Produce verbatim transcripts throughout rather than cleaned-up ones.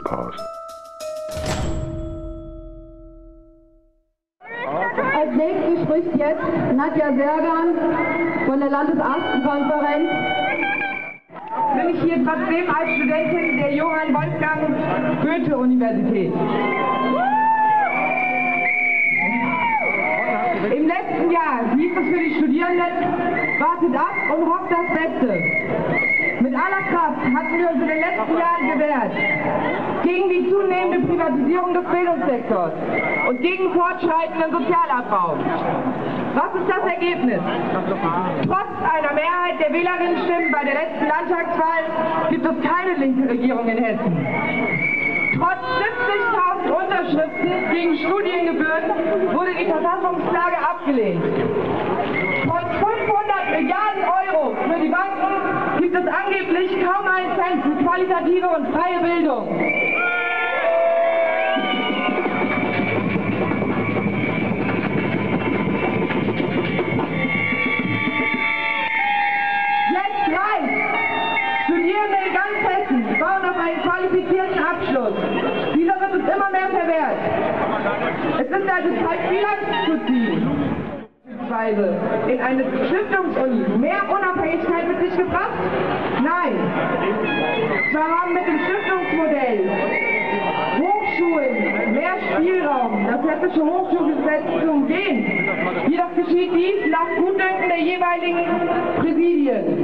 Bimblecast. Als nächstes spricht jetzt Nadja Sergan von der Landesarzt-Konferenz. Bin ich hier trotzdem als Studentin der Johann Wolfgang Goethe-Universität. Im letzten Jahr hieß es für die Studierenden, wartet ab und hofft das Beste. Mit aller Kraft hatten wir uns in den letzten Jahren gewehrt gegen die zunehmende Privatisierung des Bildungssektors und gegen fortschreitenden Sozialabbau. Was ist das Ergebnis? Trotz einer Mehrheit der Wählerinnenstimmen bei der letzten Landtagswahl gibt es keine linke Regierung in Hessen. Trotz siebzigtausend Unterschriften gegen Studiengebühren wurde die Verfassungsklage abgelehnt. Trotz fünfhundert Milliarden Euro für die Banken gibt es angeblich kaum einen Cent für qualitative und freie Bildung. Jetzt reicht! Studierende in ganz Hessen bauen auf einen qualifizierten Abschluss. Dieser wird uns immer mehr verwehrt. Es ist also Zeit, Bilanz zu ziehen. In eine Stiftungsuni mehr Unabhängigkeit mit sich gebracht? Nein. Zwar haben mit dem Stiftungsmodell Hochschulen mehr Spielraum, das hessische Hochschulgesetz zu umgehen. Jedoch geschieht dies nach Gutdünken der jeweiligen Präsidien.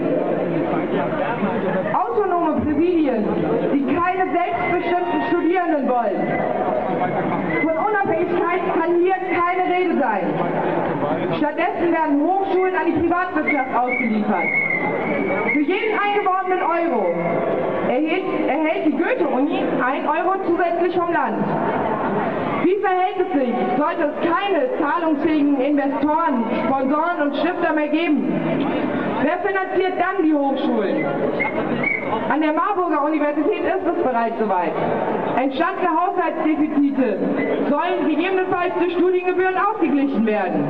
Autonome Präsidien, die keine selbstbestimmten Studierenden wollen. Von Unabhängigkeit kann hier keine Rede sein. Stattdessen werden Hochschulen an die Privatwirtschaft ausgeliefert. Für jeden eingeworbenen Euro erhält, erhält die Goethe-Uni ein Euro zusätzlich vom Land. Wie verhält es sich, sollte es keine zahlungsfähigen Investoren, Sponsoren und Stifter mehr geben? Wer finanziert dann die Hochschulen? An der Marburger Universität ist es bereits soweit. Entstandene Haushaltsdefizite sollen gegebenenfalls durch Studiengebühren ausgeglichen werden.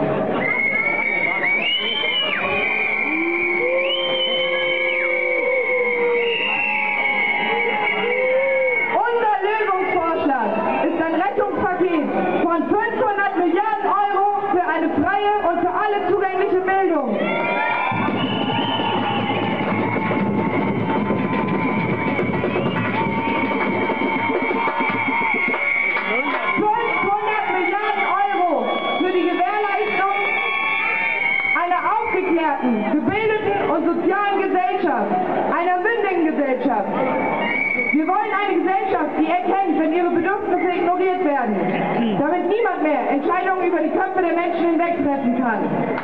Unser Lösungsvorschlag ist ein Rettungspaket von fünfhundert Milliarden Euro für eine freie und für alle zugängliche Bildung. Gebildeten und sozialen Gesellschaft, einer mündigen Gesellschaft. Wir wollen eine Gesellschaft, die erkennt, wenn ihre Bedürfnisse ignoriert werden, damit niemand mehr Entscheidungen über die Köpfe der Menschen hinweg treffen kann.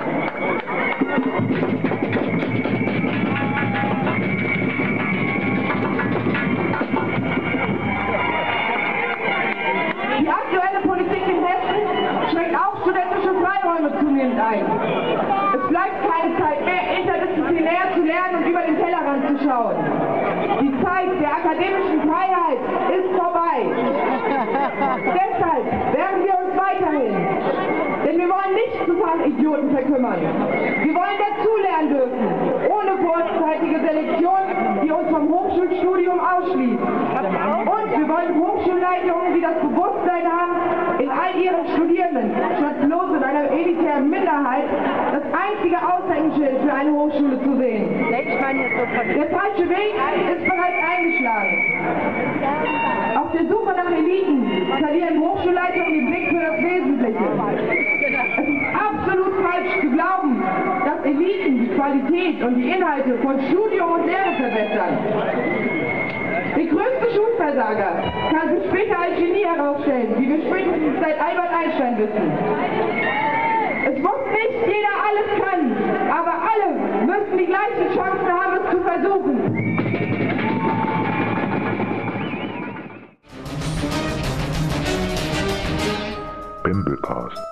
Die aktuelle Politik in Hessen schränkt auch studentische Freiräume zunehmend ein. Es bleibt keine Zeit mehr, interdisziplinär zu lernen und über den Tellerrand zu schauen. Die Zeit der akademischen Freiheit ist vorbei. Deshalb wehren wir uns weiterhin. Denn wir wollen nicht zu Fachidioten verkümmern. Wir wollen dazulernen dürfen, ohne vorzeitige Selektion, die uns vom Hochschulstudium ausschließt. Und wir wollen Hochschulleitungen, die das Bewusstsein haben, in all ihren Studierenden, statt bloß in einer elitären Minderheit, das einzige Aushängeschild für eine Hochschule zu sehen. Der falsche Weg ist bereits eingeschlagen. Auf der Suche nach Eliten verlieren Hochschulleitungen den Blick für das Wesentliche. Es ist absolut falsch zu glauben, dass Eliten die Qualität und die Inhalte von Studium und Lehre verbessern. Der größte Schulversager kann sich später als Genie herausstellen, wie wir spätestens seit Albert Einstein wissen. Es muss nicht jeder alles können, aber alle müssen die gleichen Chancen haben, es zu versuchen. Bimblecast.